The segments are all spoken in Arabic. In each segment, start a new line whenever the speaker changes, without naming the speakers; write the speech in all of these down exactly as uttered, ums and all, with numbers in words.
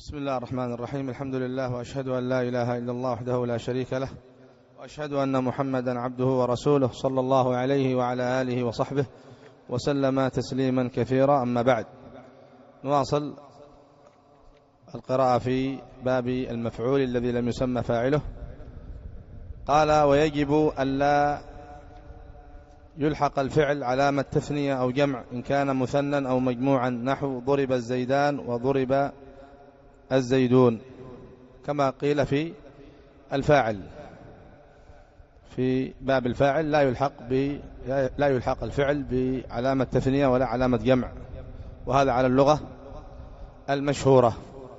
بسم الله الرحمن الرحيم. الحمد لله، وأشهد أن لا إله إلا الله وحده لا شريك له، وأشهد أن محمدا عبده ورسوله صلى الله عليه وعلى آله وصحبه وسلم تسليما كثيرا. أما بعد، نواصل القراءة في باب المفعول الذي لم يسمى فاعله. قال: ويجب ألا يلحق الفعل علامة تثنية أو جمع إن كان مثنى أو مجموعا، نحو ضرب الزيدان وضرب الزيدون، كما قيل في الفاعل. في باب الفاعل لا يلحق ب لا يلحق الفعل بعلامة تثنية ولا علامة جمع، وهذا على اللغة المشهورة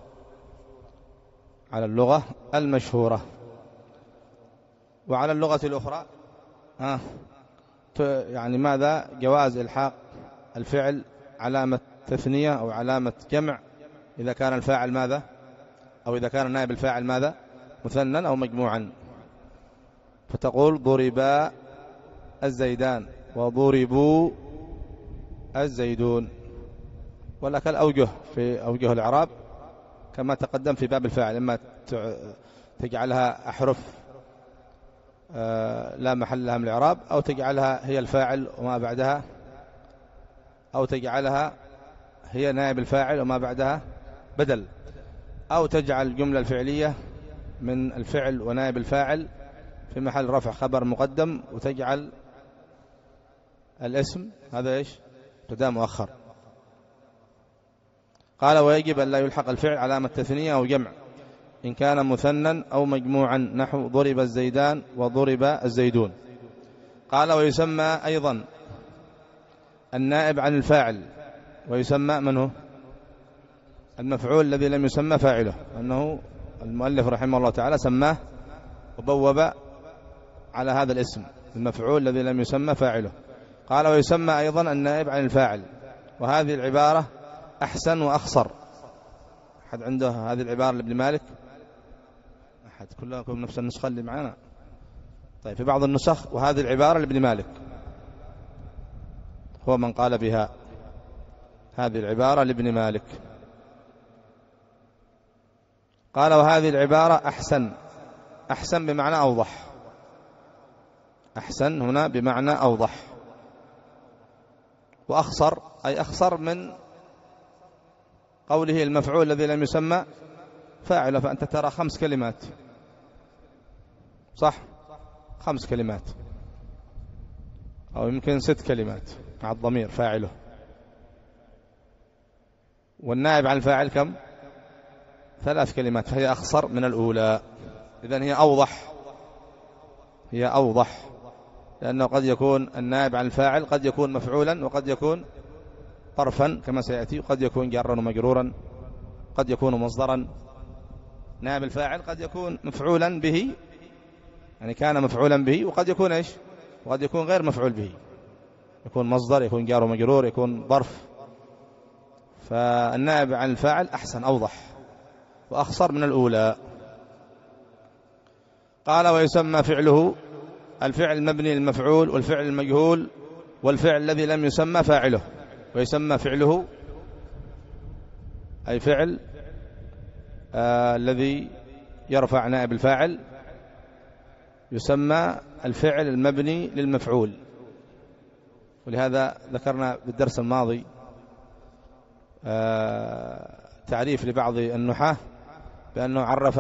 على اللغة المشهورة وعلى اللغة الأخرى ها يعني ماذا؟ جواز إلحاق الفعل علامة تثنية أو علامة جمع إذا كان الفاعل ماذا؟ أو إذا كان نائب الفاعل ماذا؟ مثنى أو مجموعا. فتقول: ضربا الزيدان وضربوا الزيدون. ولك الأوجه في أوجه الإعراب كما تقدم في باب الفاعل، إما تجعلها أحرف لا محل لها من الإعراب، أو تجعلها هي الفاعل وما بعدها، أو تجعلها هي نائب الفاعل وما بعدها بدل، أو تجعل الجملة الفعلية من الفعل ونائب الفاعل في محل رفع خبر مقدم، وتجعل الاسم هذا إيش؟ مبتدأ مؤخر. قال: ويجب أن لا يلحق الفعل علامة تثنية أو جمع إن كان مثنى أو مجموعا، نحو ضرب الزيدان وضرب الزيدون. قال: ويسمى أيضا النائب عن الفاعل، ويسمى من هو؟ المفعول الذي لم يسمى فاعله، أنه المؤلف رحمه الله تعالى سماه وبوب على هذا الاسم، المفعول الذي لم يسمى فاعله. قال: ويسمى أيضا النائب عن الفاعل. وهذه العبارة أحسن وأخصر. أحد عنده هذه العبارة لابن مالك؟ أحد؟ كلكم نفس النسخة اللي معنا؟ طيب، في بعض النسخ وهذه العبارة لابن مالك، هو من قال بها. هذه العبارة لابن مالك. قال: وهذه العبارة أحسن. أحسن بمعنى أوضح. أحسن هنا بمعنى أوضح. وأخصر أي أخصر من قوله المفعول الذي لم يسمى فاعله. فأنت ترى خمس كلمات، صح؟ خمس كلمات أو يمكن ست كلمات مع الضمير فاعله. والنائب عن الفاعل كم؟ ثلاث كلمات، فهي أخصر من الأولى. إذن هي أوضح هي أوضح لأنه قد يكون النائب عن الفاعل قد يكون مفعولا، وقد يكون طرفا كما سيأتي، وقد يكون جارا ومجرورا، قد يكون مصدرا. نائب الفاعل قد يكون مفعولا به، يعني كان مفعولا به، وقد يكون إيش؟ وقد يكون غير مفعول به، يكون مصدر، يكون جار ومجرور، يكون ظرف. فالنائب عن الفاعل أحسن أوضح وأخصر من الأولى. قال: ويسمى فعله الفعل المبني للمفعول والفعل المجهول والفعل الذي لم يسمى فاعله. ويسمى فعله أي فعل آه الذي يرفع نائب الفاعل، يسمى الفعل المبني للمفعول. ولهذا ذكرنا بالدرس الماضي آه تعريف لبعض النحاة بأنه عرف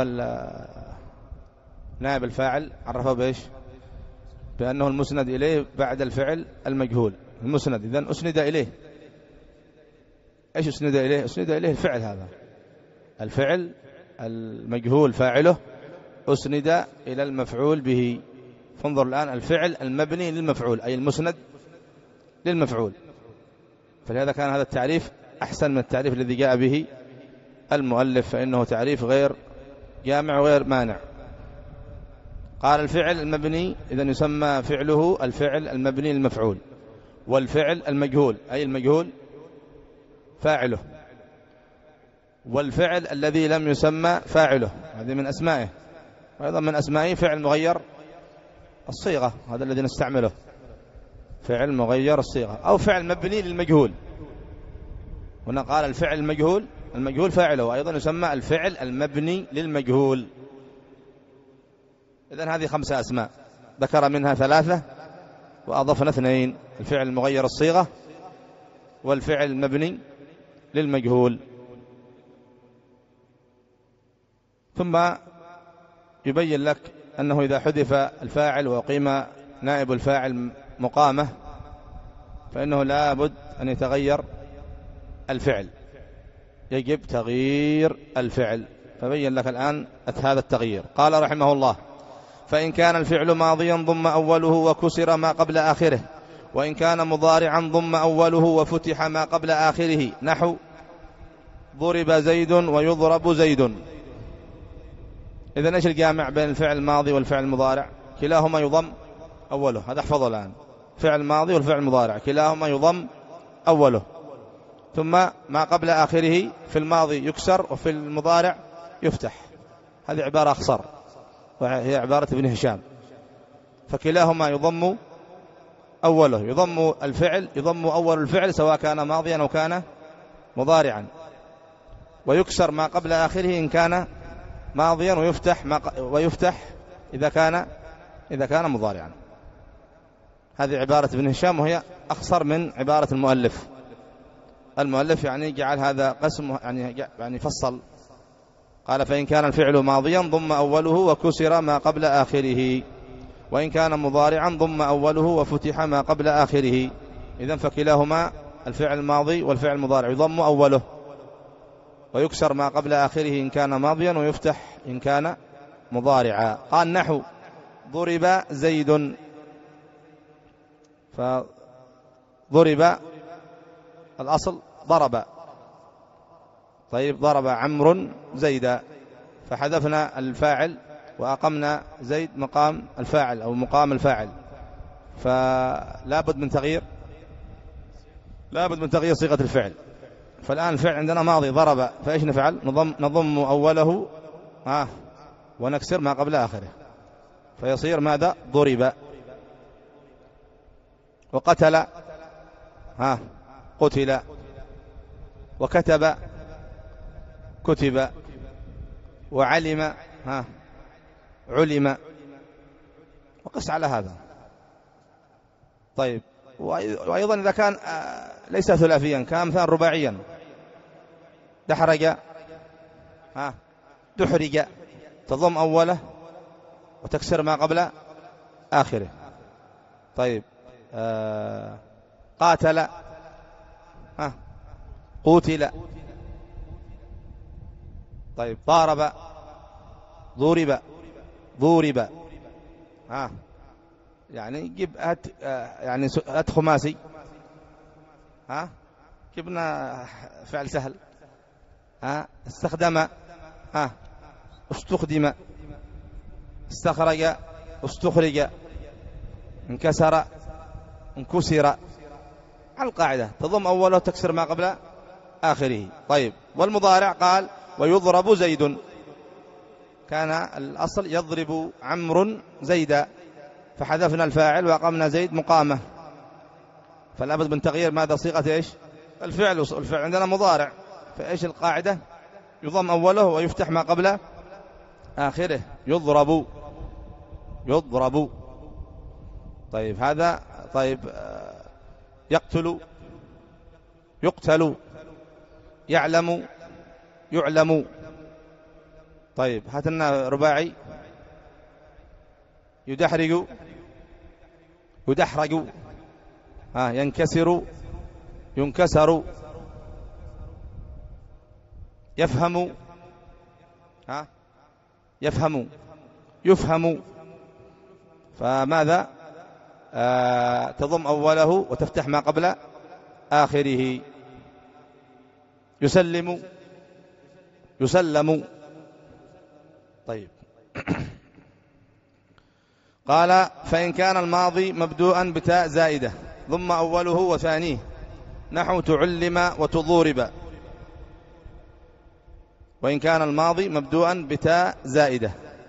نائب الفاعل، عرفه بإيش؟ بأنه المسند إليه بعد الفعل المجهول. المسند إذن أسند إليه. إيش أسند إليه؟ أسند إليه الفعل، هذا الفعل المجهول فاعله أسند إلى المفعول به. فانظر الآن، الفعل المبني للمفعول أي المسند للمفعول. فلهذا كان هذا التعريف أحسن من التعريف الذي جاء به المؤلف، فإنه تعريف غير جامع وغير مانع. قال: الفعل المبني إذن يسمى فعله الفعل المبني للمفعول، والفعل المجهول أي المجهول فاعله، والفعل الذي لم يسمى فاعله، هذه من أسمائه. وأيضا من أسمائه فعل مغير الصيغة، هذا الذي نستعمله، فعل مغير الصيغة، أو فعل مبني للمجهول. هنا قال الفعل المجهول المجهول فاعله، وأيضا يسمى الفعل المبني للمجهول. إذن هذه خمسة أسماء ذكر منها ثلاثة وأضفنا اثنين: الفعل المغير الصيغة، والفعل المبني للمجهول. ثم يبين لك أنه إذا حذف الفاعل وقيم نائب الفاعل مقامة فإنه لا بد أن يتغير الفعل، يجب تغيير الفعل. فبين لك الآن هذا التغيير. قال رحمه الله: فإن كان الفعل ماضيا ضم أوله وكسر ما قبل آخره، وإن كان مضارعا ضم أوله وفتح ما قبل آخره، نحو ضرب زيد ويضرب زيد. إذن إيش الجامع بين الفعل الماضي والفعل المضارع؟ كلاهما يضم أوله. هذا احفظه الآن: فعل ماضي والفعل المضارع كلاهما يضم أوله، ثم ما قبل آخره في الماضي يكسر وفي المضارع يفتح. هذه عبارة أخصر وهي عبارة ابن هشام. فكلاهما يضم أوله، يضم الفعل يضم أول الفعل سواء كان ماضيا أو كان مضارعا، ويكسر ما قبل آخره إن كان ماضيا، ويفتح ما ق... ويفتح إذا كان إذا كان مضارعا. هذه عبارة ابن هشام وهي أخصر من عبارة المؤلف. المؤلف يعني جعل هذا قسم، يعني يعني فصل. قال: فإن كان الفعل ماضيا ضم أوله وكسر ما قبل آخره، وإن كان مضارعا ضم أوله وفتح ما قبل آخره. إذن فكلاهما الفعل الماضي والفعل المضارع يضم أوله ويكسر ما قبل آخره إن كان ماضيا، ويفتح إن كان مضارعا. قال: نحو ضرب زيد. فضرب الأصل ضرب، طيب ضرب عمرو زيدا، فحذفنا الفاعل وأقمنا زيد مقام الفاعل أو مقام الفاعل، فلا بد من تغيير لا بد من تغيير صيغة الفعل. فالآن الفعل عندنا ماضي ضرب، فإيش نفعل؟ نضم, نضم أوله ها ونكسر ما قبل آخره، فيصير ماذا؟ ضرب. وقتل ها قتل، وكتب كتب، وعلم ها علم. وقس على هذا. طيب، وأيضا إذا كان ليس ثلاثيا كان مثلا رباعيا: دحرج ها دحرج، تضم أوله وتكسر ما قبل آخره. طيب، آه قاتل ها قوتل. طيب، ضارب ضورب ضورب. ها يعني جيب هات يعني هات خماسي. ها جبنا فعل سهل. ها استخدم ها استخدم، استخرج استخرج، انكسر انكسر. على القاعدة تضم أوله وتكسر ما قبل آخره. طيب، والمضارع قال: ويضرب زيد. كان الأصل يضرب عمرو زيدا، فحذفنا الفاعل وأقمنا زيد مقامة، فلا بد من تغيير ماذا؟ صيغة إيش؟ الفعل. الفعل عندنا مضارع، فإيش القاعدة؟ يضم أوله ويفتح ما قبل آخره. يضرب يضرب. طيب هذا. طيب، يقتل يقتل، يعلم يعلم. طيب، هات لنا رباعي: يدحرج يدحرج، ها ينكسر ينكسر، يفهم ها يفهم يفهم. فماذا؟ آه تضم أوله وتفتح ما قبل آخره. يسلم يسلم. طيب. قال: فإن كان الماضي مبدوءا بتاء زائدة ضم أوله وثانيه، نحو تعلم وتضورب. وإن كان الماضي مبدوءا بتاء زائدة،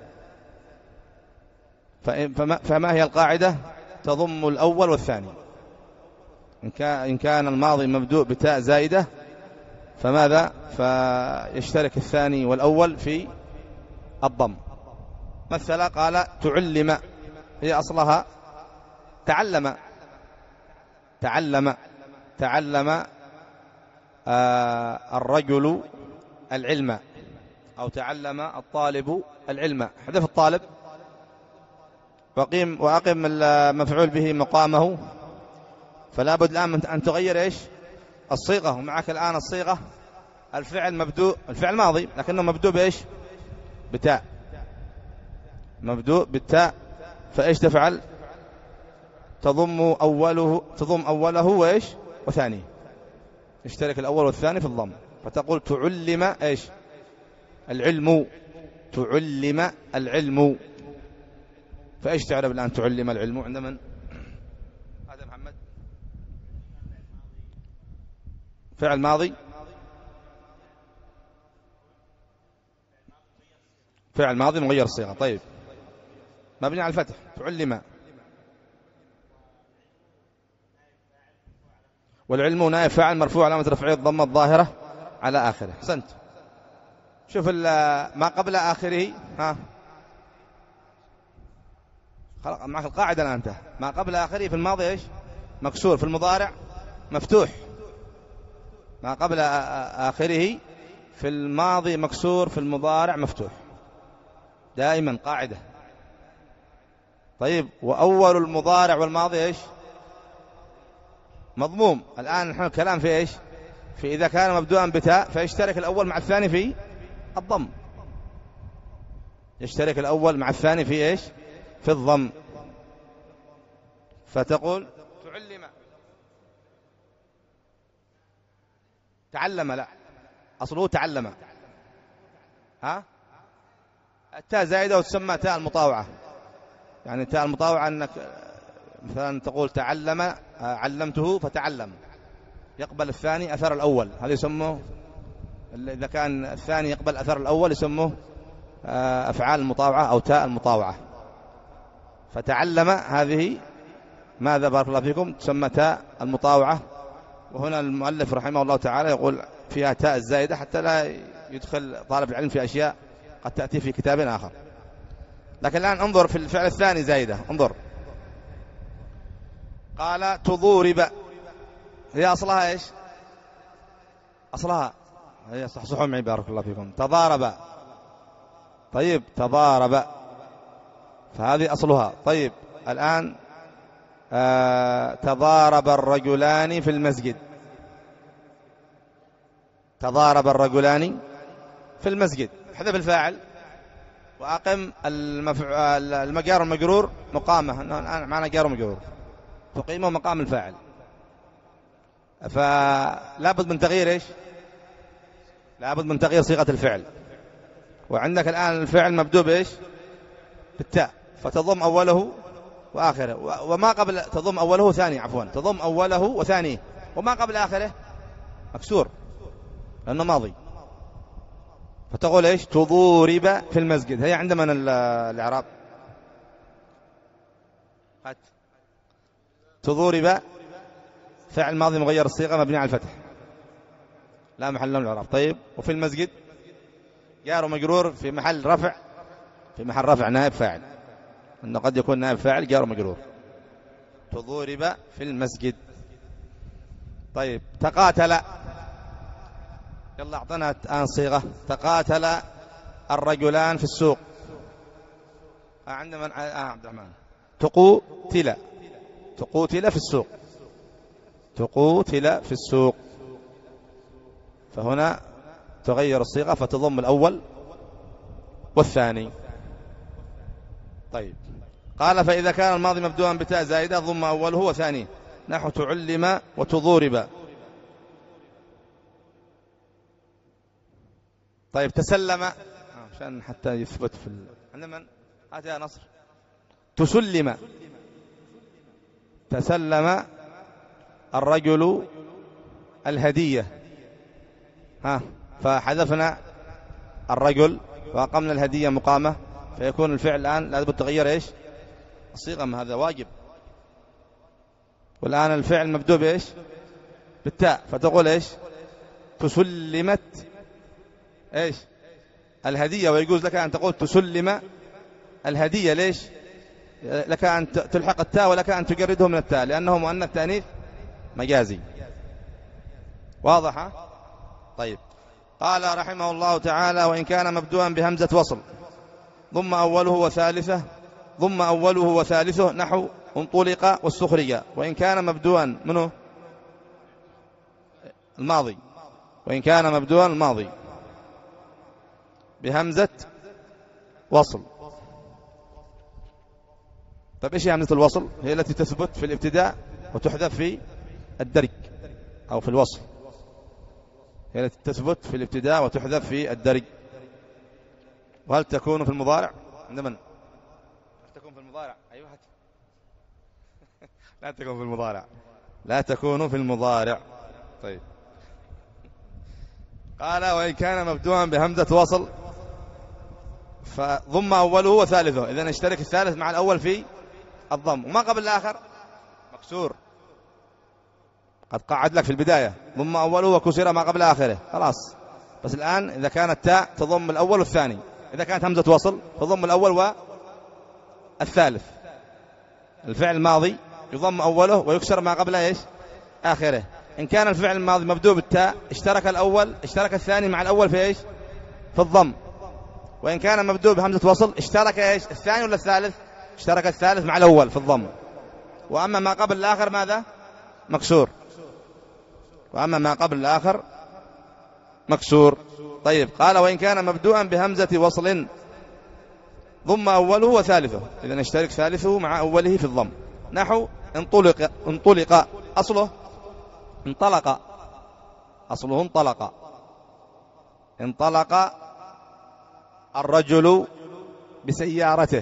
فما هي القاعدة؟ تضم الأول والثاني. إن كان الماضي مبدوء بتاء زائدة فماذا؟ فيشترك الثاني والأول في الضم. مثل قال تعلم، هي أصلها تعلم. تعلم تعلم آه الرجل العلم، أو تعلم الطالب العلم. حذف الطالب وقيم وأقم المفعول به مقامه، فلا بد الآن أن تغير إيش؟ الصيغة. ومعك الآن الصيغة الفعل مبدوء، الفعل ماضي لكنه مبدوء بإيش؟ بتاء، مبدوء بالتاء. فإيش تفعل؟ تضم أوله تضم أوله وإيش؟ وثانيه. يشترك الأول والثاني في الضم، فتقول تعلم إيش؟ العلم. تعلم العلم. فإيش تعرف الآن تعلم العلم عند من؟ هذا محمد. فعل ماضي، فعل ماضي مغير الصيغة. طيب مبني على الفتح. تعلم، والعلم نائب فاعل مرفوع علامة رفعه الضمة الظاهرة على آخره. أحسنت. شوف ما قبل آخره. ها خلق معك القاعدة الآن. انت ما قبل آخره في الماضي إيش؟ مكسور، في المضارع مفتوح. ما قبل آخره في الماضي مكسور، في المضارع مفتوح دائما، قاعدة. طيب وأول المضارع والماضي إيش؟ مضموم. الآن نحن الكلام في إيش؟ في إذا كان مبدوءا بتاء فيشترك الأول مع الثاني في الضم. يشترك الأول مع الثاني في إيش؟ في الضم. فتقول تعلم، تعلم، لا أصله تعلم. ها التاء زائدة وتسمى تاء المطاوعة. يعني تاء المطاوعة أنك مثلا تقول تعلم، علمته فتعلم، يقبل الثاني أثر الأول، هذا يسموه إذا كان الثاني يقبل أثر الأول يسموه أفعال المطاوعة أو تاء المطاوعة. فتعلم هذه ماذا بارك الله فيكم؟ تسمى تاء المطاوعة. وهنا المؤلف رحمه الله تعالى يقول فيها تاء الزائدة حتى لا يدخل طالب العلم في أشياء قد تأتي في كتاب آخر. لكن الآن انظر في الفعل الثاني زائدة. انظر قال تضورب، هي أصلها إيش؟ أصلها هي صحصحوا معي بارك الله فيكم. تضارب. طيب تضارب، فهذه أصلها. طيب الآن آه تضارب الرجلان في المسجد. تضارب الرجلان في المسجد. حذف الفاعل وأقم المفعول المجار المجرور مقامه. الآن معنا جار ومجرور تقيمه مقام الفاعل، فلا بد من تغيير إيش؟ لا بد من تغيير صيغة الفعل. وعندك الآن الفعل مبدوء بإيش؟ بالتاء، فتضم أوله وآخره. وما قبل تضم أوله ثاني عفوا تضم أوله وثانيه، وما قبل آخره مكسور لأنه ماضي. فتقول إيش؟ تضورب في المسجد. هي عند من الإعراب؟ تضورب فعل ماضي مغير الصيغة مبني على الفتح لا محل له من الإعراب. طيب وفي المسجد جار ومجرور في محل رفع، في محل رفع نائب فاعل، أنه قد يكون نائب فاعل جار ومجرور. تضورب في المسجد. طيب تقاتل، يلا أعطنا الآن صيغة. تقاتل الرجلان في السوق. عندما آه عبد الرحمن تقوتل، تقوتل في السوق، تقوتل في السوق. فهنا تغير الصيغة فتضم الأول والثاني. طيب قال فإذا كان الماضي مبدوءا بتاء زائدة ضم أوله وثانيه، نحو تعلم وتضورب. طيب تسلم عشان حتى يثبت في ال... عند من؟ هات يا نصر. تسلم، تسلم الرجل الهدية. ها فحذفنا الرجل وأقمنا الهدية مقامة، فيكون الفعل الآن لازم تغير إيش؟ الصيغة، ما هذا واجب. والآن الفعل مبدوء بإيش؟ بالتاء، فتقول إيش؟ تسلمت إيش الهدية، ويجوز لك أن تقول تسلم الهدية. ليش؟ لك أن تلحق التاء ولك أن تجرده من التاء، لأنه مؤنث تأنيث مجازي. واضح؟ طيب. قال رحمه الله تعالى: وإن كان مبدوءا بهمزة وصل ضم أوله وثالثه ضم أوله وثالثه نحو انطلق واستخرج. وإن كان مبدوءا منه الماضي وإن كان مبدوءا الماضي بهمزة وصل. طيب إيش هي همزة الوصل؟ هي التي تثبت في الابتداء وتحذف في الدرج أو في الوصل. هي التي تثبت في الابتداء وتحذف في الدرج. وهل تكون في المضارع؟ عند من؟ تكون في المضارع. أيوة. لا تكون في المضارع لا تكون في المضارع. طيب. قال: وإن كان مبدوءا بهمزة وصل فضم أوله وثالثه، إذن اشترك الثالث مع الأول في الضم، وما قبل الآخر مكسور. قد قعد لك في البداية ضم أوله وكسر ما قبل آخره، خلاص. بس الآن إذا كانت تاء تضم الأول والثاني، إذا كانت همزة وصل تضم الأول والثالث. الفعل الماضي يضم أوله ويكسر ما قبل إيش آخره. إن كان الفعل الماضي مبدوء بالتاء اشترك الأول اشترك الثاني مع الأول في إيش في الضم. وإن كان مبدوء بهمزة وصل اشترك إيش الثاني ولا الثالث؟ اشترك الثالث مع الأول في الضم. وأما ما قبل الآخر ماذا؟ مكسور. وأما ما قبل الآخر مكسور. طيب. قال: وإن كان مبدوءا بهمزة وصل ضم أوله وثالثه، إذن اشترك ثالثه مع أوله في الضم. نحو انطلق انطلق أصله انطلق أصله انطلق انطلق الرجل بسيارته،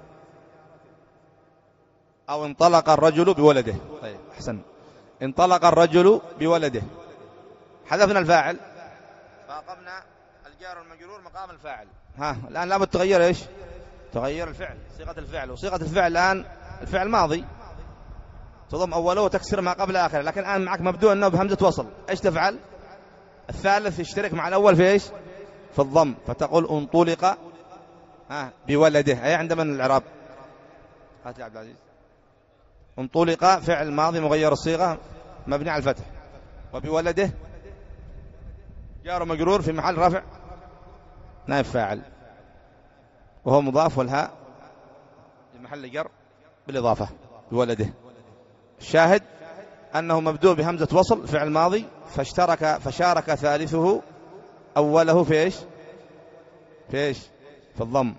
أو انطلق الرجل بولده. طيب أحسن. انطلق الرجل بولده، حذفنا الفاعل فأقمنا الجار والمجرور مقام الفاعل. ها الآن لابد تغير إيش؟ تغير الفعل، صيغة الفعل. وصيغة الفعل الآن الفعل ماضي تضم أوله وتكسر ما قبل آخره، لكن الآن معك مبدوء أنه بهمزة وصل. إيش تفعل؟ الثالث يشترك مع الأول في إيش في الضم، فتقول انطلق ها بولده. أي عند من الإعراب؟ هات يا عبد العزيز. انطلق فعل ماضي مغير الصيغة مبني على الفتح، وبولده جار مجرور في محل رفع نائب فاعل، وهو مضاف، والهاء في محل جر بالإضافة بولده. الشاهد أنه مبدوء بهمزة وصل فعل ماضي، فاشترك فشارك ثالثه أوله في إيش في إيش في الضم.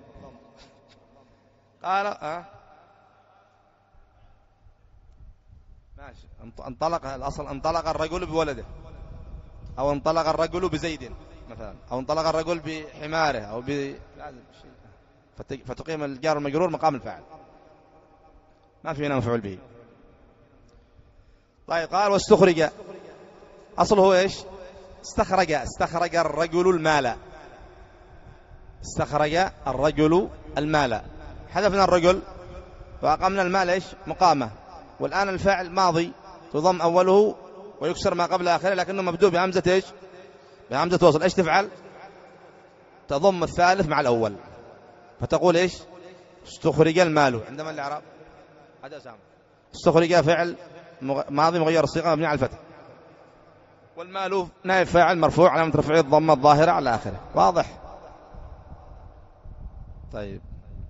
قال أه ماشي. انطلق الأصل انطلق الرجل بولده، أو انطلق الرجل بزيد مثلا، أو انطلق الرجل بحماره، أو ب فتقيم الجار المجرور مقام الفاعل، ما في هنا مفعول به. طيب. قال: واستخرج أصله إيش استخرج استخرج الرجل المال استخرج الرجل المال حذفنا الرجل وأقمنا المال إيش مقامه. والآن الفاعل ماضي تضم أوله ويكسر ما قبل آخره، لكنه مبدوء بهمزة إيش بهمزة وصل. إيش تفعل؟ تضم الثالث مع الأول، فتقول إيش استخرج المال. عندما الإعراب هذا سامع. استخرج فعل ماضي مغير الصيغة مبني على الفتح، والمال نائب فاعل مرفوع علامة رفعه الضمة الظاهرة على آخره. واضح؟ طيب.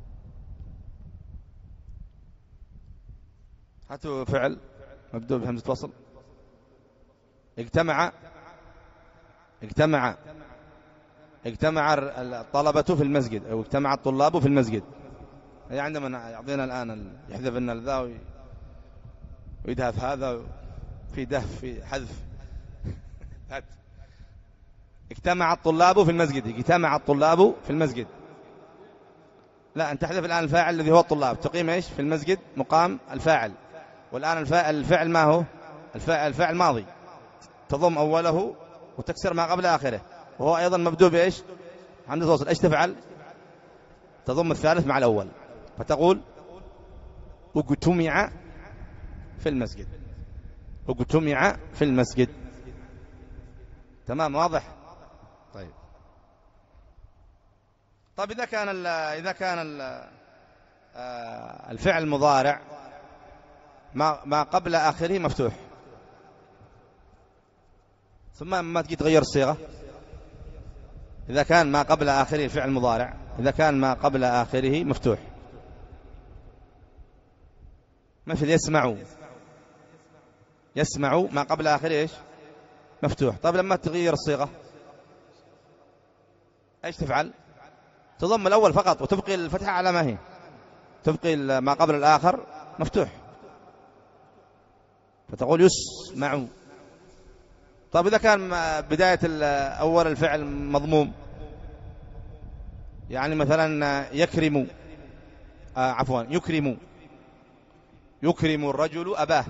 هاتوا فعل مبدوء بهمزة وصل. اجتمع اجتمع اجتمع الطلبة في المسجد، أو اجتمع الطلاب في المسجد. هي عندما يعطينا الآن يحذف لنا ذا ويدهف هذا، في دهف في حذف. اجتمع الطلاب في المسجد، اجتمع الطلاب في المسجد. لا، أنت تحذف الآن الفاعل الذي هو الطلاب، تقيم إيش في المسجد مقام الفاعل. والآن الفاعل, الفعل ما هو الفاعل, الفاعل ماضي تضم أوله وتكسر ما قبل آخره، وهو أيضا مبدوء بإيش همزة وصل. إيش تفعل؟ تضم الثالث مع الأول، فتقول اجتمع في المسجد اجتمع في المسجد. تمام واضح. طيب طيب إذا كان ال إذا كان ال الفعل المضارع ما ما قبل آخره مفتوح، ثم ما تجي تغير الصيغة. إذا كان ما قبل آخره الفعل المضارع، إذا كان ما قبل آخره مفتوح، مثل يسمع، يسمع ما قبل آخره إيش؟ مفتوح. طيب لما تغير الصيغة إيش تفعل؟ تضم الأول فقط وتبقي الفتحة على ما هي، تبقي ما قبل الآخر مفتوح، فتقول يسمع. طيب إذا كان بداية أول الفعل مضموم، يعني مثلا يكرم، آه عفوا يكرم، يكرم الرجل أباه،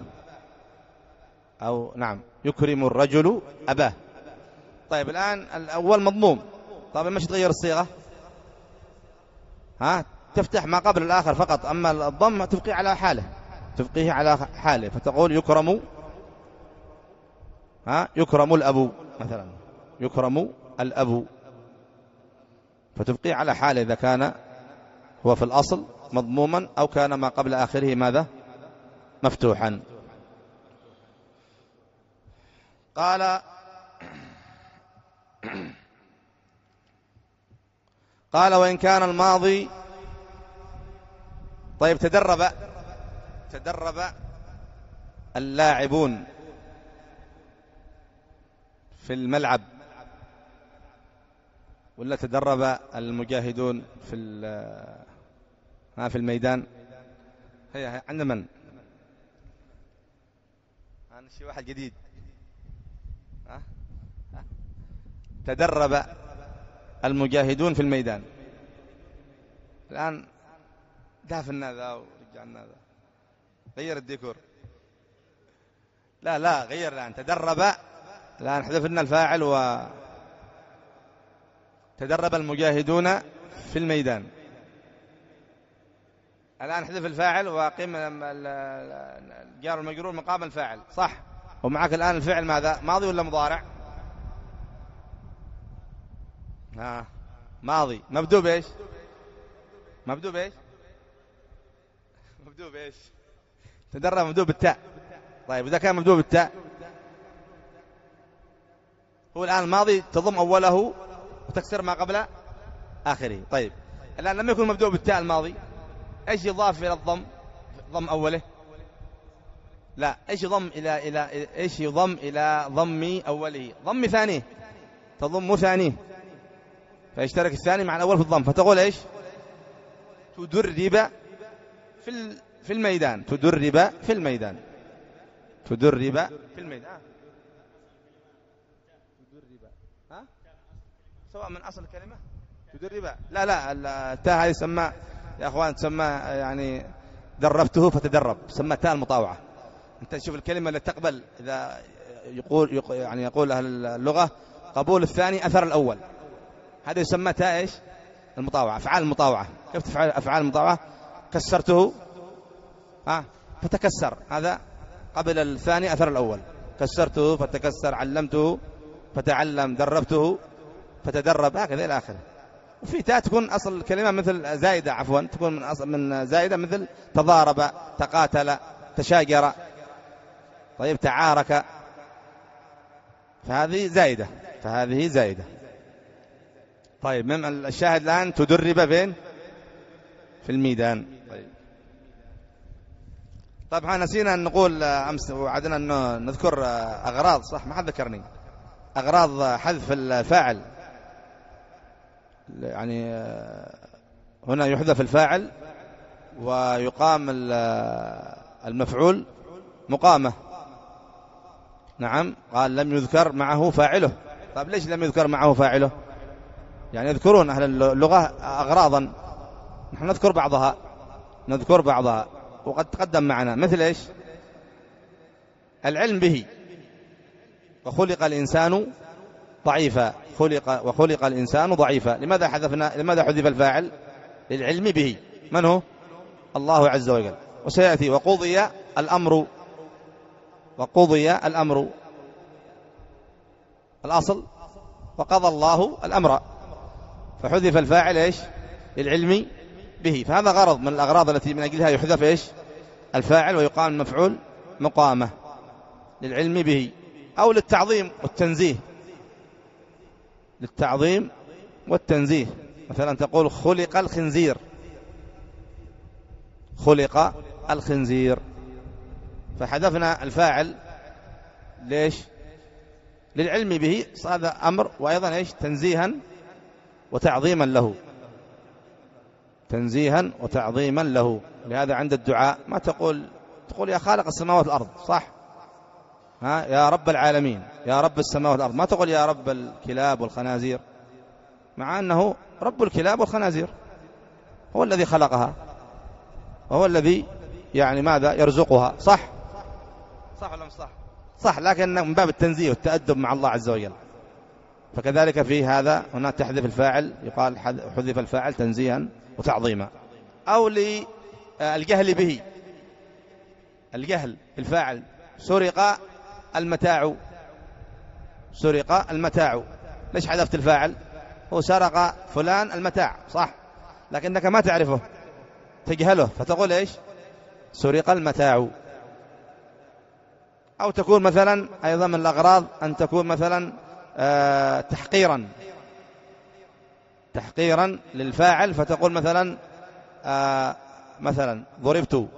أو نعم يكرم الرجل أباه. طيب الآن الأول مضموم، طيب لما تغير الصيغة ها تفتح ما قبل الآخر فقط، أما الضم تبقي على حاله، تبقيه على حاله، فتقول يكرم، ها يكرم الأب مثلا، يكرم الأب، فتبقي على حاله إذا كان هو في الأصل مضموما أو كان ما قبل آخره ماذا؟ مفتوحا. قال قال وإن كان الماضي، طيب تدرب، تدرب اللاعبون في الملعب، ولا تدرب المجاهدون في ها في الميدان؟ هي عند من؟ أنا شيء واحد جديد. ها؟ تدرب المجاهدون في الميدان. الآن دافنا ذا ورجعنا ذا، غير الديكور. لا لا غير الآن، تدرب، الآن حذفنا الفاعل و تدرب المجاهدون في الميدان. الآن حذف الفاعل وقيم الجار المجرور مقام الفاعل، صح؟ ومعك الآن الفعل ماذا؟ ماضي ولا مضارع؟ ها ماضي، مبدوء بإيش؟ مبدوء بإيش؟ مبدوء بإيش؟ تدرب مبدوء بالتاء. طيب إذا كان مبدوء بالتاء، هو الآن الماضي تضم أوله وتكسر ما قبل آخره. طيب الآن لما يكون مبدوء بالتاء الماضي، إيش يضاف إلى الضم؟ ضم أوله؟ لا، إيش يضم إلى إلى إيش يضم إلى ضم أوله؟ ضم ثانيه، تضم ثانيه، فيشترك الثاني مع الأول في الضم، فتقول إيش؟ تدرب في في الميدان، تدرب في الميدان، تدرب في الميدان. تدرب، ها؟ سواء من أصل الكلمة تدرب، لا لا التاء هذه سمى يا أخوان، تسمى يعني دربته فتدرب، سمى تاء المطاوعة. أنت تشوف الكلمة اللي تقبل، إذا يقول يعني يقول أهل اللغة قبول الثاني أثر الأول، هذا يسمى تاء إيش؟ المطاوعة، أفعال المطاوعة. كيف تفعل أفعال المطاوعة؟ كسرته ها فتكسر، هذا قبل الثاني أثر الأول، كسرته فتكسر، علمته فتعلم، دربته فتدرب، هكذا إلى آخره. وفي تاء تكون أصل الكلمة مثل زائدة، عفوا تكون من أصل من زائدة، مثل تضارب، تقاتل، تشاجر، طيب تعارك، فهذه زائدة، فهذه زائدة. طيب من الشاهد الآن تدرب بين في الميدان. طيب طبعا نسينا أن نقول أمس وعدنا أن نذكر أغراض، صح؟ ما حد ذكرني أغراض حذف الفاعل. يعني هنا يحذف الفاعل ويقام المفعول مقامة. نعم، قال لم يذكر معه فاعله. طيب ليش لم يذكر معه فاعله؟ يعني يذكرون أهل اللغة أغراضا، نحن نذكر بعضها، نذكر بعضها وقد تقدم معنا، مثل إيش؟ العلم به، وخلق الإنسان ضعيفا، خلق وخلق الإنسان ضعيفا. لماذا حذفنا؟ لماذا حذف الفاعل؟ للعلم به، من هو؟ الله عز وجل. وسيأتي وقضي الأمر، وقضي الأمر. الأصل وقضى الله الأمر، فحذف الفاعل إيش للعلم به. فهذا غرض من الأغراض التي من أجلها يحذف إيش الفاعل ويقام المفعول مقامه، للعلم به أو للتعظيم والتنزيه. للتعظيم والتنزيه، مثلا تقول خلق الخنزير، خلق الخنزير، فحذفنا الفاعل ليش للعلم به، هذا أمر، وأيضا إيش تنزيها وتعظيما له، تنزيها وتعظيما له. لهذا عند الدعاء ما تقول تقول يا خالق السماوات والأرض، صح؟ ها يا رب العالمين، يا رب السماوات والأرض، ما تقول يا رب الكلاب والخنازير، مع أنه رب الكلاب والخنازير هو الذي خلقها وهو الذي يعني ماذا يرزقها، صح؟ صح ولا مش صح؟ صح، لكن من باب التنزيه والتأدب مع الله عز وجل. فكذلك في هذا هنا تحذف الفاعل، يقال حذف الفاعل تنزيها وتعظيما. أو للجهل به، الجهل الفاعل، سرق المتاع، سرق المتاع، ليش حذفت الفاعل؟ هو سرق فلان المتاع، صح، لكنك ما تعرفه تجهله فتقول إيش سرق المتاع. أو تكون مثلا أيضا من الأغراض أن تكون مثلا آه تحقيرا، تحقيرا للفاعل، فتقول مثلا آه مثلا ضربت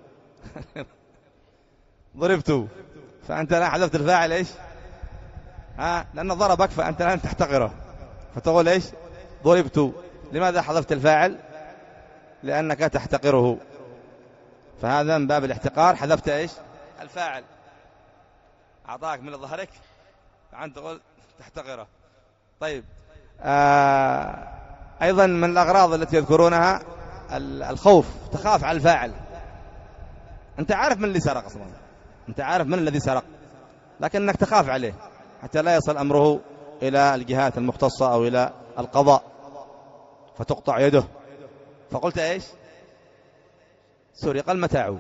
ضربت، فأنت لا حذفت الفاعل إيش ها لأنه ضربك، فأنت الآن تحتقره فتقول إيش ضربت. لماذا حذفت الفاعل؟ لأنك تحتقره، فهذا من باب الاحتقار، حذفت إيش الفاعل. أعطاك من ظهرك فأنت تقول تحتقره. طيب آه أيضا من الأغراض التي يذكرونها الخوف، تخاف على الفاعل، أنت عارف من اللي سرق أصلا، أنت عارف من الذي سرق، لكنك تخاف عليه حتى لا يصل أمره إلى الجهات المختصة أو إلى القضاء فتقطع يده، فقلت إيش سرق المتاع،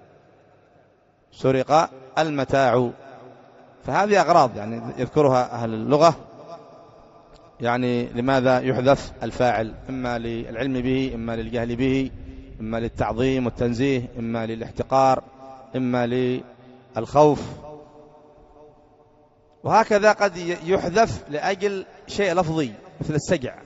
سرق المتاع. فهذه أغراض يعني يذكرها أهل اللغة، يعني لماذا يحذف الفاعل، إما للعلم به، إما للجهل به، إما للتعظيم والتنزيه، إما للاحتقار، إما للخوف. وهكذا قد يحذف لأجل شيء لفظي مثل السجع،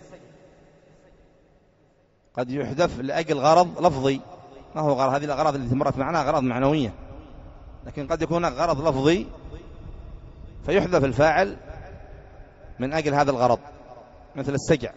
قد يحذف لأجل غرض لفظي، ما هو غرض، هذه الأغراض التي مرت معنا أغراض معنوية، لكن قد يكون غرض لفظي فيحذف الفاعل من أجل هذا الغرض، مثل السجع،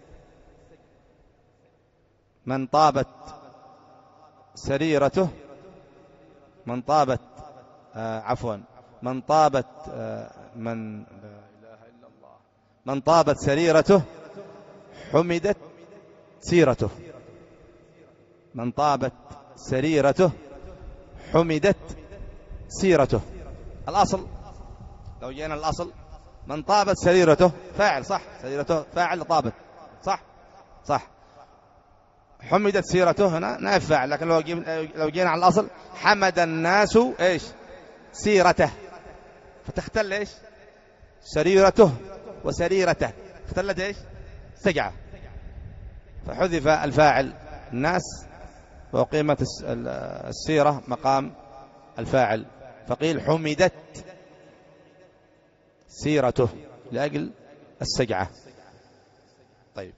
من طابت سريرته، من طابت آه عفوا من طابت آه من لا إله إلا الله من طابت سريرته حمدت سيرته، من طابت سريرته حمدت سيرته. الأصل لو جينا الأصل من طابت سريرته فاعل، صح، سريرته فاعل طابت، صح صح، حمدت سيرته هنا نائب فاعل، لكن لو لو جينا على الأصل حمد الناس إيش سيرته، فتختل إيش سريرته وسريرته، اختلت إيش سجعة، فحذف الفاعل الناس وقيمة السيرة مقام الفاعل، فقيل حمدت سيرته لأجل السجعة. طيب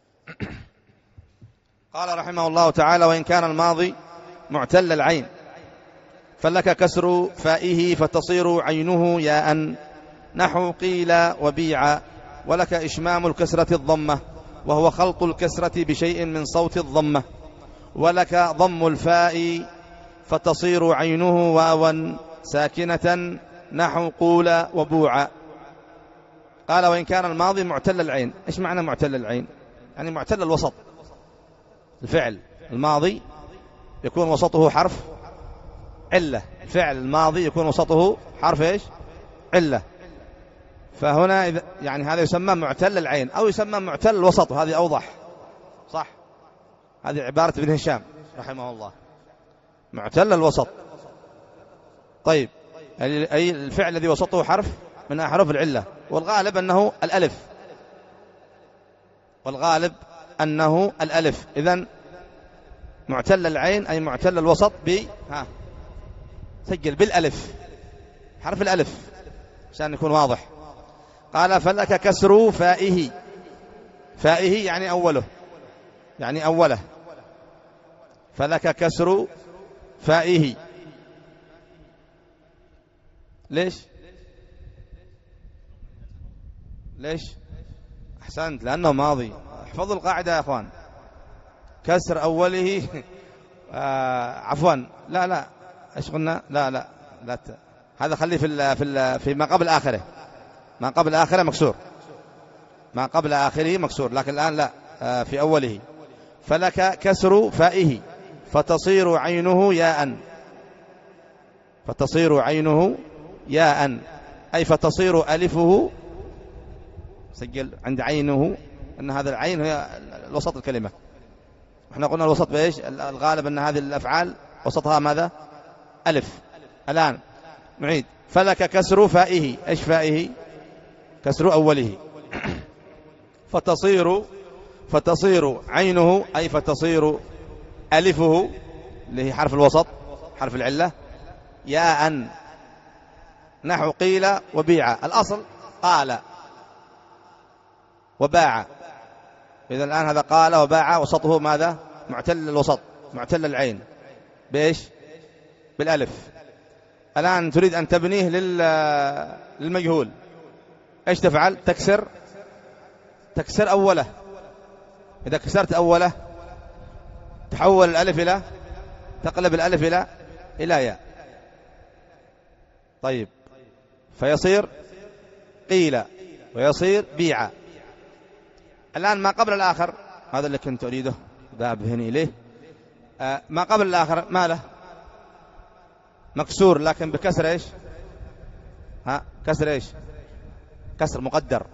قال رحمه الله تعالى: وإن كان الماضي معتل العين فلك كسر فائه فتصير عينه ياء، نحو قيل وبيع، ولك إشمام الكسرة الضمة وهو خلط الكسرة بشيء من صوت الضمة، ولك ضم الفاء فتصير عينه واوا ساكنة، نحو قول وبوع. قال: وإن كان الماضي معتل العين. إيش معنى معتل العين؟ يعني معتل الوسط، الفعل الماضي يكون وسطه حرف علة، الفعل الماضي يكون وسطه حرف إيش علة، فهنا يعني هذا يسمى معتل العين أو يسمى معتل الوسط، وهذه أوضح، صح، هذه عبارة ابن هشام رحمه الله، معتل الوسط. طيب أي الفعل الذي وسطه حرف من أحرف العلة والغالب أنه الألف، والغالب أنه الألف. إذن معتل العين أي معتل الوسط ب ها سجل بالألف، حرف الألف عشان يكون واضح. قال فلك كسر فائه، فائه يعني أوله، يعني أوله، فلك كسر فائه. ليش ليش أحسنت، لأنه ماضي. احفظوا القاعدة يا أخوان، كسر أوله آه عفوا لا لا ايش قلنا، لا لا لا ت... هذا خليه في ال في ال في ما قبل آخره، ما قبل آخره مكسور، ما قبل آخره مكسور، لكن الآن لا، آه في أوله. فلك كسر فائه فتصير عينه ياء، فتصير عينه ياء أي فتصير ألفه، سجل عند عينه أن هذا العين هي وسط الكلمة. احنا قلنا الوسط بإيش؟ الغالب أن هذه الأفعال وسطها ماذا؟ ألف. الآن نعيد، فلك كسر فائه، إيش فائه؟ كسر أوله. فتصير فتصير عينه أي فتصير ألفه اللي هي حرف الوسط حرف العلة ياء، نحو قيل وبيع. الأصل قال وباع، إذا الآن هذا قال وباع وسطه ماذا؟ معتل الوسط، معتل العين بإيش؟ بالألف. الآن تريد أن تبنيه للمجهول، إيش تفعل؟ تكسر تكسر أوله. إذا كسرت أوله تحول الألف إلى، تقلب الألف إلى إلى ياء. طيب، فيصير قيل ويصير بيع. الآن ما قبل الآخر هذا اللي كنت أريده ذهب هنا إليه، آه ما قبل الآخر ما له؟ مكسور لكن بكسر إيش؟ ها كسر إيش؟ كسر مقدر.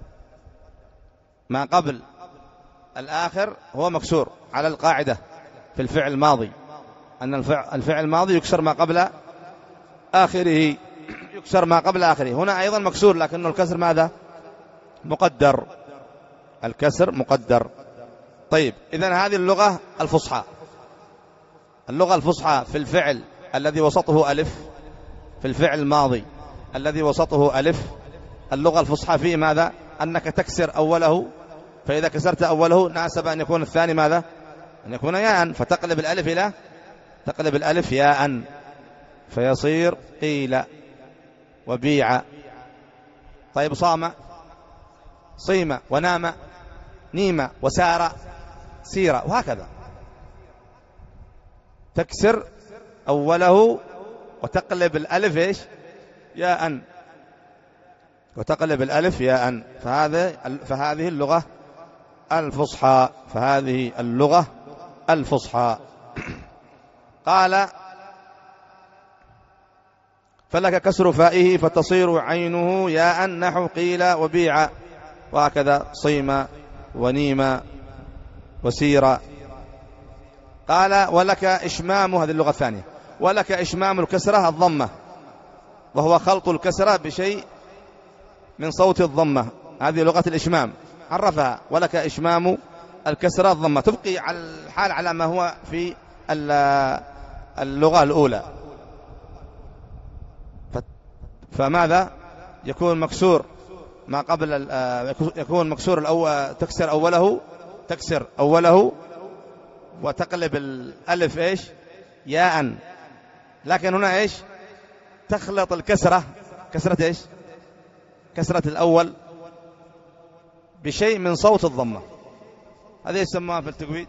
ما قبل الآخر هو مكسور على القاعدة في الفعل الماضي أن الفعل, الفعل الماضي يكسر ما قبل آخره، يكسر ما قبل آخره. هنا أيضا مكسور لكنه الكسر ماذا؟ مقدر، الكسر مقدر. طيب، إذن هذه اللغة الفصحى، اللغة الفصحى في الفعل الذي وسطه ألف، في الفعل الماضي الذي وسطه ألف، اللغة الفصحى فيه ماذا؟ أنك تكسر أوله، فإذا كسرت أوله ناسب أن يكون الثاني ماذا؟ أن يكون ياء، فتقلب الألف إلى، تقلب الألف ياء، فيصير قيل وبيع. طيب، صام صيم ونام نيم وسار سير، وهكذا تكسر أوله وتقلب الألف إيش؟ ياء، وتقلب الألف ياء. فهذا فهذه اللغة الفصحى، فهذه اللغة الفصحى. قال فلك كسر فائه فتصير عينه ياء، نحو قيل وبيع، وهكذا صيم ونيم وسير. قال ولك إشمام، هذه اللغة الثانية، ولك إشمام الكسرة الضمة، وهو خلط الكسرة بشيء من صوت الضمة، هذه لغة الإشمام عرفها. ولك إشمام الكسرة الضمة، تبقي على الحال على ما هو في اللغة الأولى. فماذا يكون مكسور ما قبل، يكون مكسور الأول، تكسر أوله، تكسر أوله وتقلب الألف إيش؟ ياء. لكن هنا إيش؟ تخلط الكسرة، كسرة إيش؟ كسرة الأول بشيء من صوت الضمة، هذه يسموها في التجويد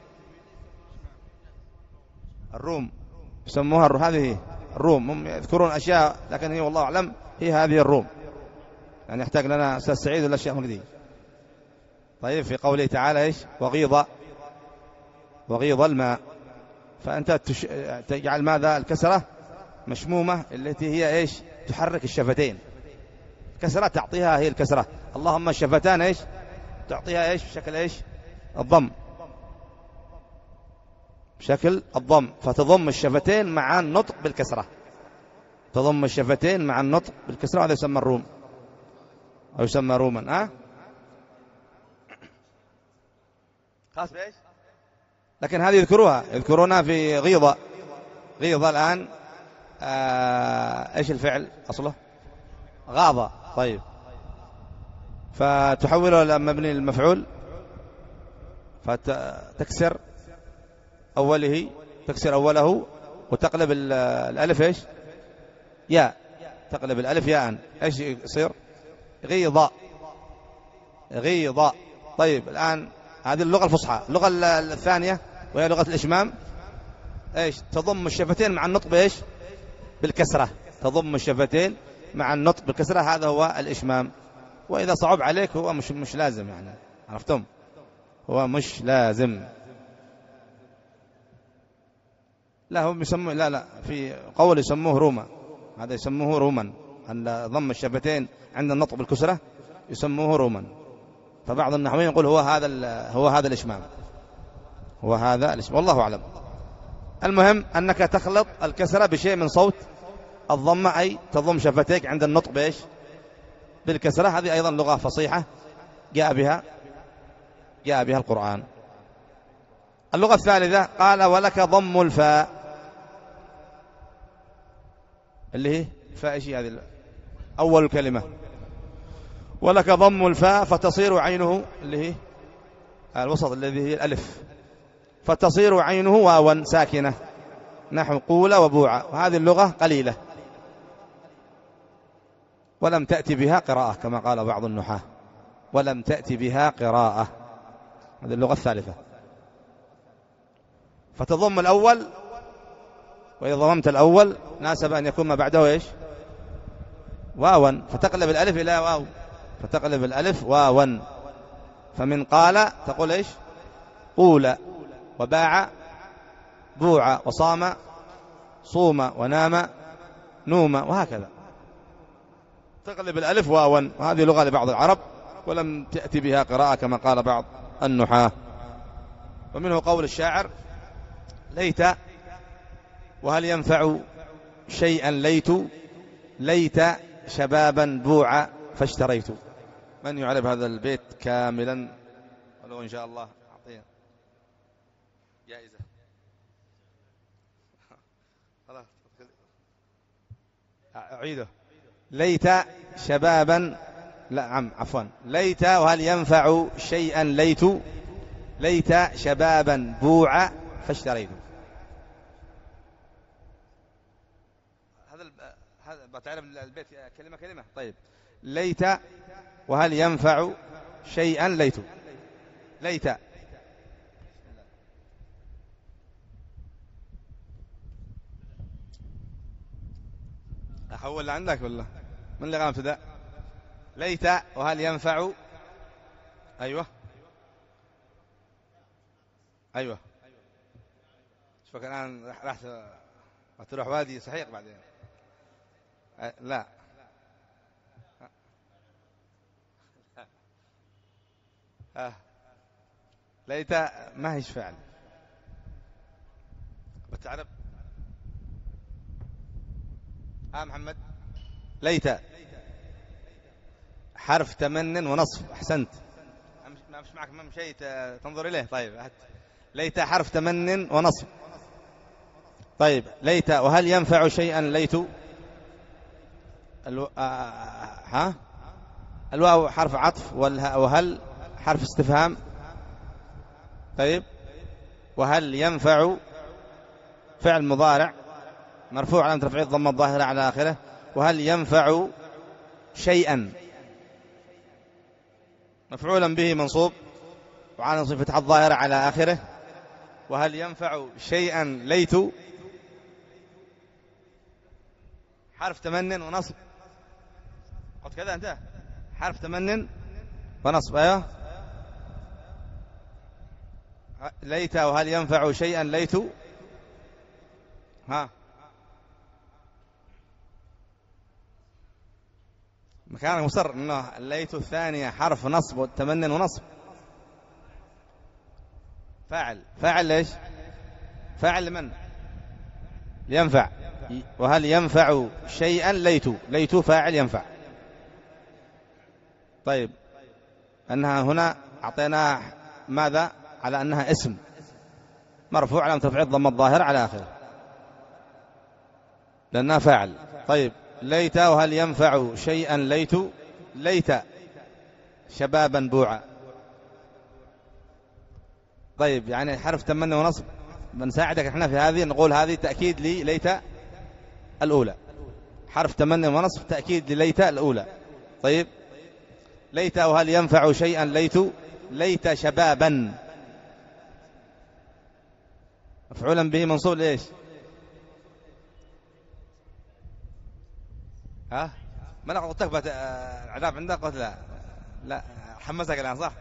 الروم، يسموها الروم. هذه الروم، هم يذكرون أشياء لكن هي والله أعلم هي هذه الروم، يعني يحتاج لنا أستاذ سعيد والأشياء هذه. طيب، في قوله تعالى إيش؟ وغيض وغيض الماء، فأنت تش... تجعل ماذا؟ الكسرة مشمومة التي هي إيش؟ تحرك الشفتين، كسرة تعطيها هي الكسرة، اللهم الشفتان إيش؟ تعطيها إيش؟ بشكل إيش؟ الضم، بشكل الضم، فتضم الشفتين مع النطق بالكسرة، تضم الشفتين مع النطق بالكسرة، هذا يسمى الروم. أو يسمى روما. ها خاص بإيش؟ لكن هذه يذكروها يذكرونها في غيضة. غيضة الآن آه إيش الفعل أصله؟ غاضة. طيب فتحوله إلى مبني المفعول فتكسر أوله تكسر أوله وتقلب الألف إيش؟ ياء. تقلب الألف ياء إيش يصير؟ غيضة. غيضة. طيب الآن هذه اللغة الفصحى. اللغة الثانية وهي لغة الإشمام إيش؟ تضم الشفتين مع النطق بإيش؟ بالكسرة. تضم الشفتين مع النطق بالكسرة. هذا هو الإشمام. وإذا صعب عليك هو مش مش لازم يعني. عرفتم؟ هو مش لازم. لا هم يسموه لا لا في قول يسموه روما. هذا يسموه روما. أن ضم الشفتين عند النطق بالكسرة يسموه روما. فبعض النحويين يقول هو هذا هو هذا الإشمام. هو هذا الإشمام والله أعلم. المهم أنك تخلط الكسرة بشيء من صوت الضمة أي تضم شفتيك عند النطق بإيش؟ بالكسرة. هذه أيضا لغة فصيحة جاء بها جاء بها القرآن. اللغة الثالثة قال ولك ضم الفاء اللي هي فاء شيء هذه أول الكلمة. ولك ضم الفاء فتصير عينه اللي هي الوسط الذي هي الألف فتصير عينه واوا ساكنة نحو قول وبوع. وهذه اللغة قليلة ولم تأتي بها قراءة كما قال بعض النحاة. ولم تأتي بها قراءة. هذه اللغة الثالثة. فتضم الأول وإذا ضممت الأول ناسب أن يكون ما بعده إيش؟ واوا فتقلب الألف إلى واو. فتقلب الألف واوا. فمن قال تقول إيش؟ قول. وباع بوع. وصام صوم. ونام نوم. وهكذا تقلب الألف واوا. وهذه لغة لبعض العرب ولم تأتي بها قراءة كما قال بعض النحاة. ومنه قول الشاعر ليت وهل ينفع شيئا ليت ليت شبابا بوع فاشتريت. من يعرف هذا البيت كاملا ولو إن شاء الله أعطيه جائزة. خلاص أعيده. ليت شبابا لا عم عفوا ليت وهل ينفع شيئا ليت ليت شبابا بوع فاشتريت. هذا هذا بتعرف البيت كلمة كلمة. طيب ليت وهل ينفع شيئا ليت ليت أحول عندك ولا من اللي قام ابتداء؟ ليت وهل ينفع. أيوة أيوة شوفك الآن راح راح تروح وادي صحيح بعدين. أه لا أه. ليت ما هيش فعل بتعرف. ها محمد ليت حرف تمن ونصف. أحسنت. ما مش معك ما شيء تنظر إليه. طيب ليت حرف تمن ونصف. طيب ليت وهل ينفع شيئا ليت الو... آه... ها الواو حرف عطف وهل حرف استفهام. طيب وهل ينفع فعل مضارع مرفوع علامة رفعه الضمة الظاهرة على آخره. وهل ينفع شيئا مفعولا به منصوب وعلى صفة الظاهرة على آخره. وهل ينفع شيئا ليت حرف تمن ونصب. قلت كذا انت حرف تمن ونصب. ايوه ليت وهل ينفع شيئا ليت. ها مكان مصر انه ليت الثانية حرف نصب وتمن ونصب. فاعل فاعل ليش؟ فاعل لمن؟ ينفع. وهل ينفع شيئا ليت ليت فاعل ينفع. طيب أنها هنا أعطيناها ماذا؟ على أنها اسم مرفوع على ترفيع الضم الظاهر على آخره لأنها فاعل. طيب ليت وهل ينفع شيئا ليت؟ ليت شبابا بوعا. طيب يعني حرف تمني ونصب بنساعدك احنا في هذه، نقول هذه تأكيد لي ليت الأولى، حرف تمني ونصب تأكيد لليت الأولى. طيب ليت وهل ينفع شيئا ليت؟ ليت شبابا مفعولا به منصوب ليش؟ ها ما انا قلت لك العذاب عندك، قلت لا لا حمسك الان صح.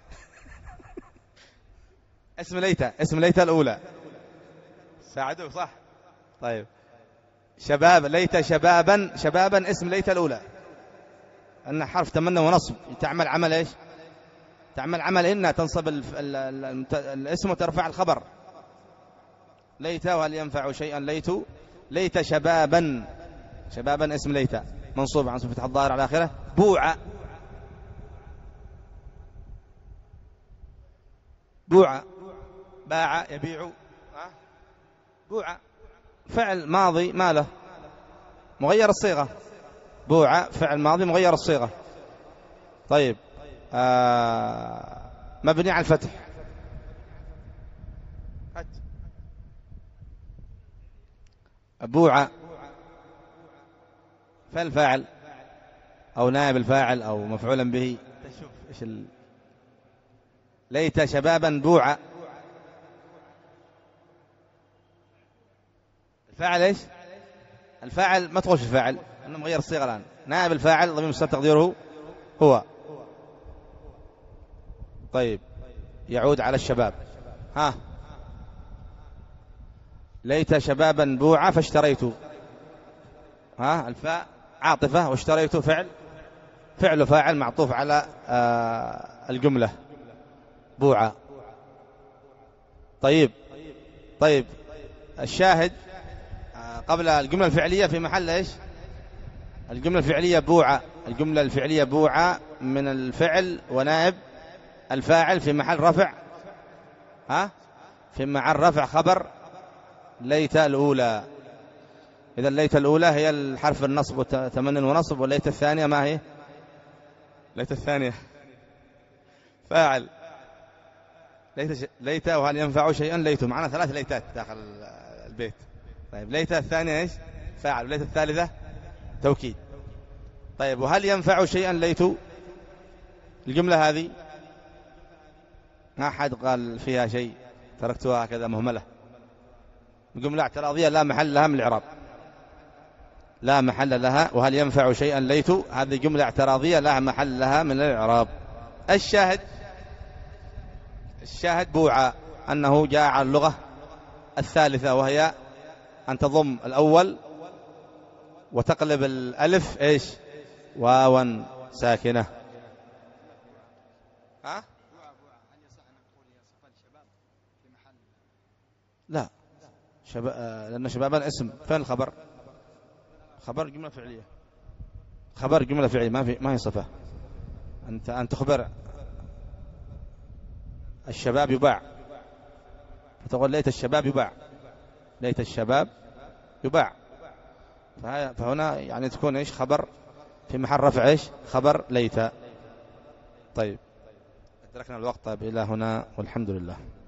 اسم ليت، اسم ليت الاولى ساعدوك صح. طيب شباب، ليت شبابا، شبابا اسم ليت الاولى ان حرف تمنى ونصب تعمل عمل ايش؟ تعمل عمل انها تنصب الاسم وترفع الخبر. ليت وهل ينفع شيئا ليت؟ ليت شبابا، شبابا اسم ليت منصوب عن فتح الظاهر على آخره. بوع، بوع باع يبيع، بوع فعل ماضي ما له مغير الصيغة، بوع فعل ماضي مغير الصيغة. طيب آه مبني على الفتح. بوع فالفاعل أو نائب الفاعل أو مفعولا به. شوف إيش ال... ليت شبابا بوعا، الفاعل إيش؟ الفاعل ما تغش الفاعل أنه مغير الصيغة الآن. نائب الفاعل ضمير مستتر تقديره هو. طيب يعود على الشباب. ها ليت شبابا بوعا فاشتريت، ها الفاء عاطفة واشتريت فعل، فعل فاعل معطوف على آه الجملة بوعا. طيب طيب الشاهد آه قبل الجملة الفعلية في محل ايش؟ الجملة الفعلية بوعا، الجملة الفعلية بوعا من الفعل ونائب الفاعل في محل رفع، ها في محل رفع خبر ليت الأولى. إذا ليت الأولى هي الحرف النصب وتمنن ونصب، وليت الثانية ما هي؟ ليت الثانية فاعل. ليت ش... ليت وهل ينفع شيئا ليت، معنا ثلاث ليتات داخل البيت. طيب ليت الثانية ايش؟ فاعل. وليت الثالثة توكيد. طيب وهل ينفع شيئا ليت؟ الجملة هذه ما أحد قال فيها شيء، تركتها كذا مهملة. جملة اعتراضية لا محل لها من الإعراب، لا محل لها. وهل ينفع شيئا ليت هذه جملة اعتراضية لا محل لها من الإعراب. الشاهد، الشاهد بوعا أنه جاء على اللغة الثالثة وهي أن تضم الأول وتقلب الألف إيش؟ واوا ساكنة. ها؟ لا شباب، لأن شبابا اسم. فين الخبر؟ خبر جملة فعلية، خبر جملة فعلية ما في ما هي صفة. أنت أن تخبر الشباب يباع فتقول ليت الشباب يباع، ليت الشباب يباع. فهنا يعني تكون إيش؟ خبر في محل رفع إيش؟ خبر ليت. طيب أدركنا الوقت. طيب إلى هنا والحمد لله.